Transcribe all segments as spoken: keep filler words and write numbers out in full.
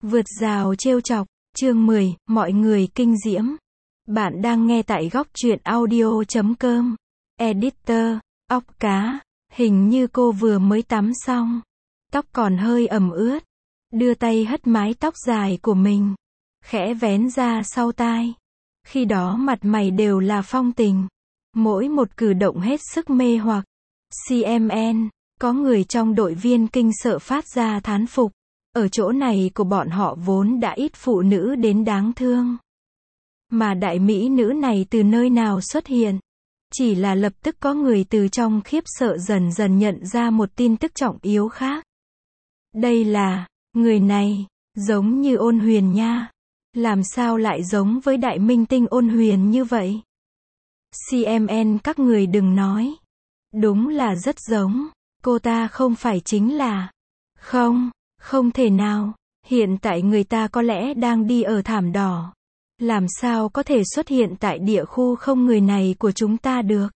Vượt rào trêu chọc, chương mười, mọi người kinh diễm. Bạn đang nghe tại góc truyện audio chấm com. Editor, óc cá, hình như cô vừa mới tắm xong. Tóc còn hơi ẩm ướt. Đưa tay hất mái tóc dài của mình. Khẽ vén ra sau tai. Khi đó mặt mày đều là phong tình. Mỗi một cử động hết sức mê hoặc. xê em en, có người trong đội viên kinh sợ phát ra thán phục. Ở chỗ này của bọn họ vốn đã ít phụ nữ đến đáng thương. Mà đại mỹ nữ này từ nơi nào xuất hiện? Chỉ là lập tức có người từ trong khiếp sợ dần dần nhận ra một tin tức trọng yếu khác. Đây là, người này, giống như Ôn Huyền nha. Làm sao lại giống với đại minh tinh Ôn Huyền như vậy? xê em en các người đừng nói. Đúng là rất giống. Cô ta không phải chính là... Không. Không thể nào, hiện tại người ta có lẽ đang đi ở thảm đỏ. Làm sao có thể xuất hiện tại địa khu không người này của chúng ta được?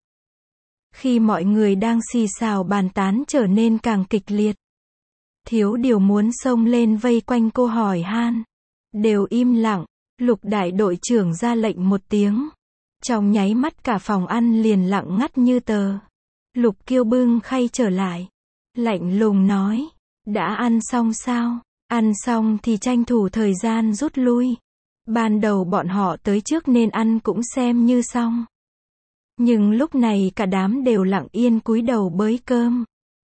Khi mọi người đang xì xào bàn tán trở nên càng kịch liệt. Thiếu điều muốn xông lên vây quanh cô hỏi han. Đều im lặng, Lục đại đội trưởng ra lệnh một tiếng. Trong nháy mắt cả phòng ăn liền lặng ngắt như tờ. Lục Kiêu bưng khay trở lại. Lạnh lùng nói. Đã ăn xong sao? Ăn xong thì tranh thủ thời gian rút lui. Ban đầu bọn họ tới trước nên ăn cũng xem như xong. Nhưng lúc này cả đám đều lặng yên cúi đầu bới cơm.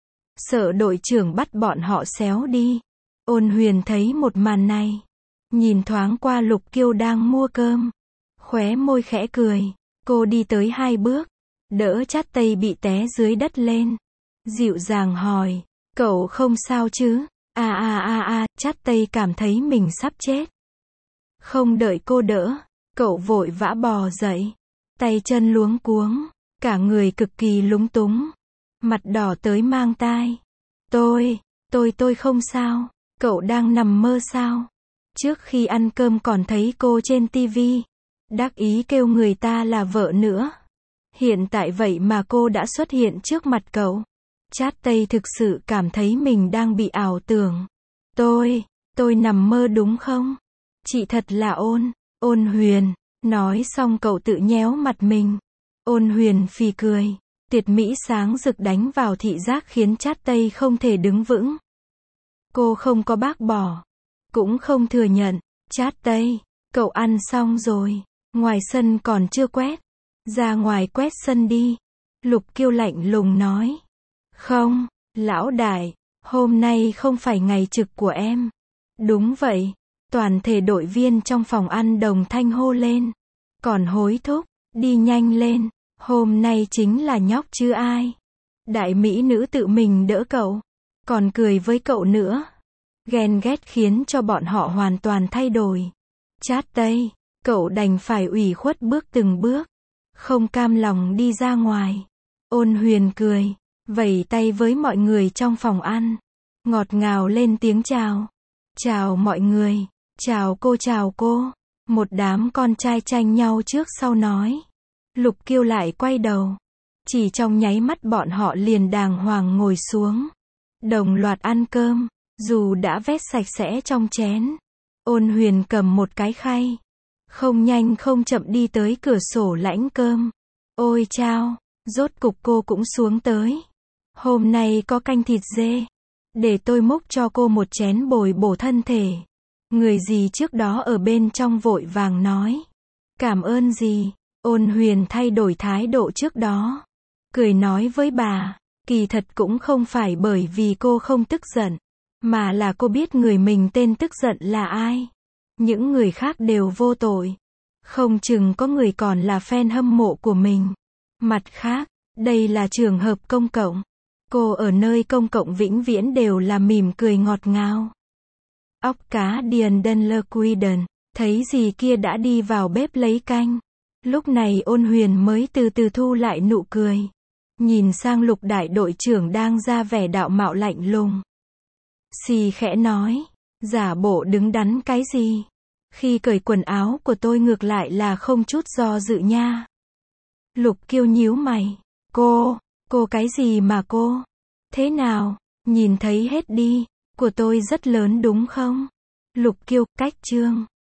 Sợ đội trưởng bắt bọn họ xéo đi. Ôn Huyền thấy một màn này. Nhìn thoáng qua Lục Kiêu đang mua cơm. Khóe môi khẽ cười. Cô đi tới hai bước. Đỡ Chát Tây bị té dưới đất lên. Dịu dàng hỏi. Cậu không sao chứ? À à à à, Chát Tây cảm thấy mình sắp chết. Không đợi cô đỡ, cậu vội vã bò dậy. Tay chân luống cuống, cả người cực kỳ lúng túng. Mặt đỏ tới mang tai. Tôi, tôi tôi không sao, cậu đang nằm mơ sao? Trước khi ăn cơm còn thấy cô trên tivi. Đắc ý kêu người ta là vợ nữa. Hiện tại vậy mà cô đã xuất hiện trước mặt cậu. Chát Tây thực sự cảm thấy mình đang bị ảo tưởng. Tôi, tôi nằm mơ đúng không? Chị thật là ôn, Ôn Huyền. Nói xong cậu tự nhéo mặt mình. Ôn Huyền phì cười. Tuyệt mỹ sáng rực đánh vào thị giác khiến Chát Tây không thể đứng vững. Cô không có bác bỏ. Cũng không thừa nhận. Chát Tây, cậu ăn xong rồi. Ngoài sân còn chưa quét. Ra ngoài quét sân đi. Lục Kiêu lạnh lùng nói. Không, lão đại, hôm nay không phải ngày trực của em. Đúng vậy, toàn thể đội viên trong phòng ăn đồng thanh hô lên. Còn hối thúc, đi nhanh lên, hôm nay chính là nhóc chứ ai. Đại mỹ nữ tự mình đỡ cậu, còn cười với cậu nữa. Ghen ghét khiến cho bọn họ hoàn toàn thay đổi. Chát Tây, cậu đành phải ủy khuất bước từng bước, không cam lòng đi ra ngoài. Ôn Huyền cười. Vẫy tay với mọi người trong phòng ăn. Ngọt ngào lên tiếng chào. Chào mọi người. Chào cô chào cô. Một đám con trai tranh nhau trước sau nói. Lục Kiêu lại quay đầu. Chỉ trong nháy mắt bọn họ liền đàng hoàng ngồi xuống. Đồng loạt ăn cơm. Dù đã vét sạch sẽ trong chén. Ôn Huyền cầm một cái khay. Không nhanh không chậm đi tới cửa sổ lãnh cơm. Ôi chao. Rốt cục cô cũng xuống tới. Hôm nay có canh thịt dê. Để tôi múc cho cô một chén bồi bổ thân thể. Người gì trước đó ở bên trong vội vàng nói. Cảm ơn gì. Ôn Huyền thay đổi thái độ trước đó. Cười nói với bà. Kỳ thật cũng không phải bởi vì cô không tức giận. Mà là cô biết người mình tên tức giận là ai. Những người khác đều vô tội. Không chừng có người còn là fan hâm mộ của mình. Mặt khác, đây là trường hợp công cộng. Cô ở nơi công cộng vĩnh viễn đều là mỉm cười ngọt ngào. Óc cá Điền Đân Lơ Quy Đần, thấy gì kia đã đi vào bếp lấy canh. Lúc này Ôn Huyền mới từ từ thu lại nụ cười. Nhìn sang Lục đại đội trưởng đang ra vẻ đạo mạo lạnh lùng. Xì khẽ nói, giả bộ đứng đắn cái gì? Khi cởi quần áo của tôi ngược lại là không chút do dự nha. Lục Kiêu nhíu mày. Cô, cô cái gì mà cô? Thế nào, nhìn thấy hết đi, của tôi rất lớn đúng không? Lục Kiêu, cách chương.